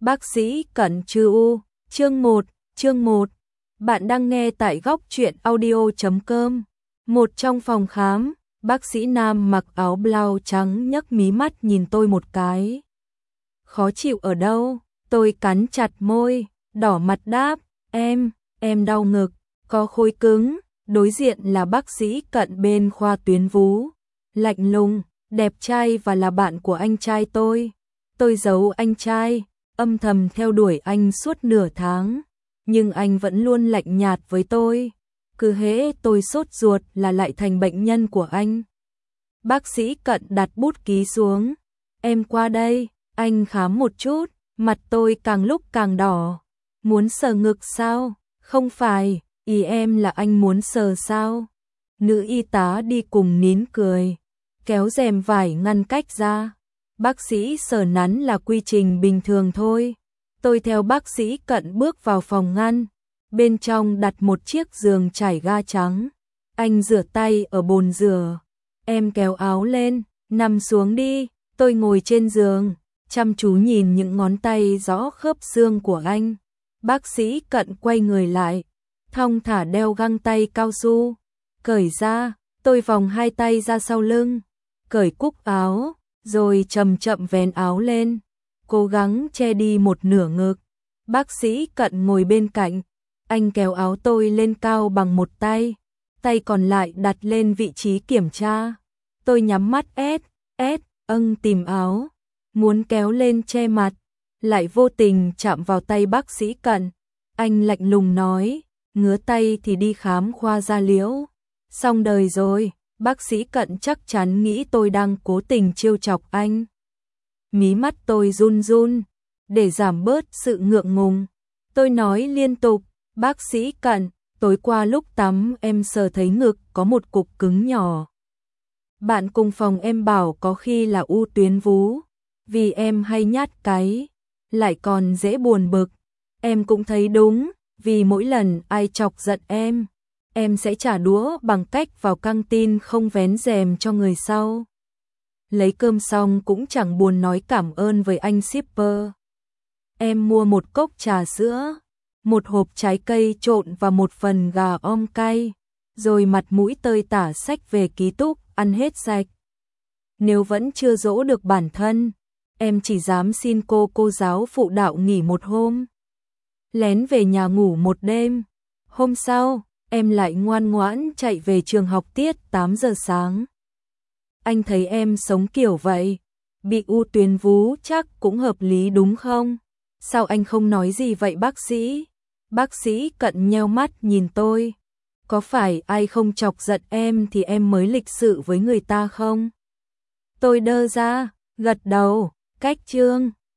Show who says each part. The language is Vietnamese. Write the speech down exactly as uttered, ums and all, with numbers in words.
Speaker 1: Bác sĩ Cận Trư U, chương một, chương một. Bạn đang nghe tại góc truyện audio chấm com. Một trong phòng khám, bác sĩ nam mặc áo blau trắng nhấc mí mắt nhìn tôi một cái. Khó chịu ở đâu? Tôi cắn chặt môi, đỏ mặt đáp, em, em đau ngực, có khối cứng. Đối diện là bác sĩ Cận bên khoa tuyến vú, lạnh lùng, đẹp trai và là bạn của anh trai tôi. Tôi giấu anh trai, âm thầm theo đuổi anh suốt nửa tháng, nhưng anh vẫn luôn lạnh nhạt với tôi. Cứ hễ tôi sốt ruột là lại thành bệnh nhân của anh. Bác sĩ Cận đặt bút ký xuống. Em qua đây, anh khám một chút. Mặt tôi càng lúc càng đỏ. Muốn sờ ngực sao? Không phải, ý em là anh muốn sờ sao? Nữ y tá đi cùng nín cười, kéo rèm vải ngăn cách ra. Bác sĩ sờ nắn là quy trình bình thường thôi. Tôi theo bác sĩ Cận bước vào phòng ngăn. Bên trong đặt một chiếc giường trải ga trắng. Anh rửa tay ở bồn rửa. Em kéo áo lên, nằm xuống đi. Tôi ngồi trên giường, chăm chú nhìn những ngón tay rõ khớp xương của anh. Bác sĩ Cận quay người lại, thong thả đeo găng tay cao su. Cởi ra, tôi vòng hai tay ra sau lưng, cởi cúc áo, rồi chậm chậm vén áo lên, cố gắng che đi một nửa ngực. Bác sĩ Cận ngồi bên cạnh, anh kéo áo tôi lên cao bằng một tay, tay còn lại đặt lên vị trí kiểm tra. Tôi nhắm mắt ép, ép, âng tìm áo, muốn kéo lên che mặt, lại vô tình chạm vào tay bác sĩ Cận. Anh lạnh lùng nói, ngứa tay thì đi khám khoa da liễu. Xong đời rồi. Bác sĩ Cận chắc chắn nghĩ tôi đang cố tình trêu chọc anh. Mí mắt tôi run run, để giảm bớt sự ngượng ngùng. Tôi nói liên tục, bác sĩ Cận, tối qua lúc tắm em sờ thấy ngực có một cục cứng nhỏ. Bạn cùng phòng em bảo có khi là u tuyến vú, vì em hay nhát cái, lại còn dễ buồn bực. Em cũng thấy đúng, vì mỗi lần ai chọc giận em, em sẽ trả đũa bằng cách vào căng tin không vén rèm cho người sau. Lấy cơm xong cũng chẳng buồn nói cảm ơn với anh shipper. Em mua một cốc trà sữa, một hộp trái cây trộn và một phần gà om cay, rồi mặt mũi tơi tả xách về ký túc, ăn hết sạch. Nếu vẫn chưa dỗ được bản thân, em chỉ dám xin cô cô giáo phụ đạo nghỉ một hôm. Lén về nhà ngủ một đêm. Hôm sau, em lại ngoan ngoãn chạy về trường học tiết tám giờ sáng. Anh thấy em sống kiểu vậy, bị u tuyến vú chắc cũng hợp lý đúng không? Sao anh không nói gì vậy bác sĩ? Bác sĩ Cận nheo mắt nhìn tôi. Có phải ai không chọc giận em thì em mới lịch sự với người ta không? Tôi đơ ra, gật đầu, cách chương.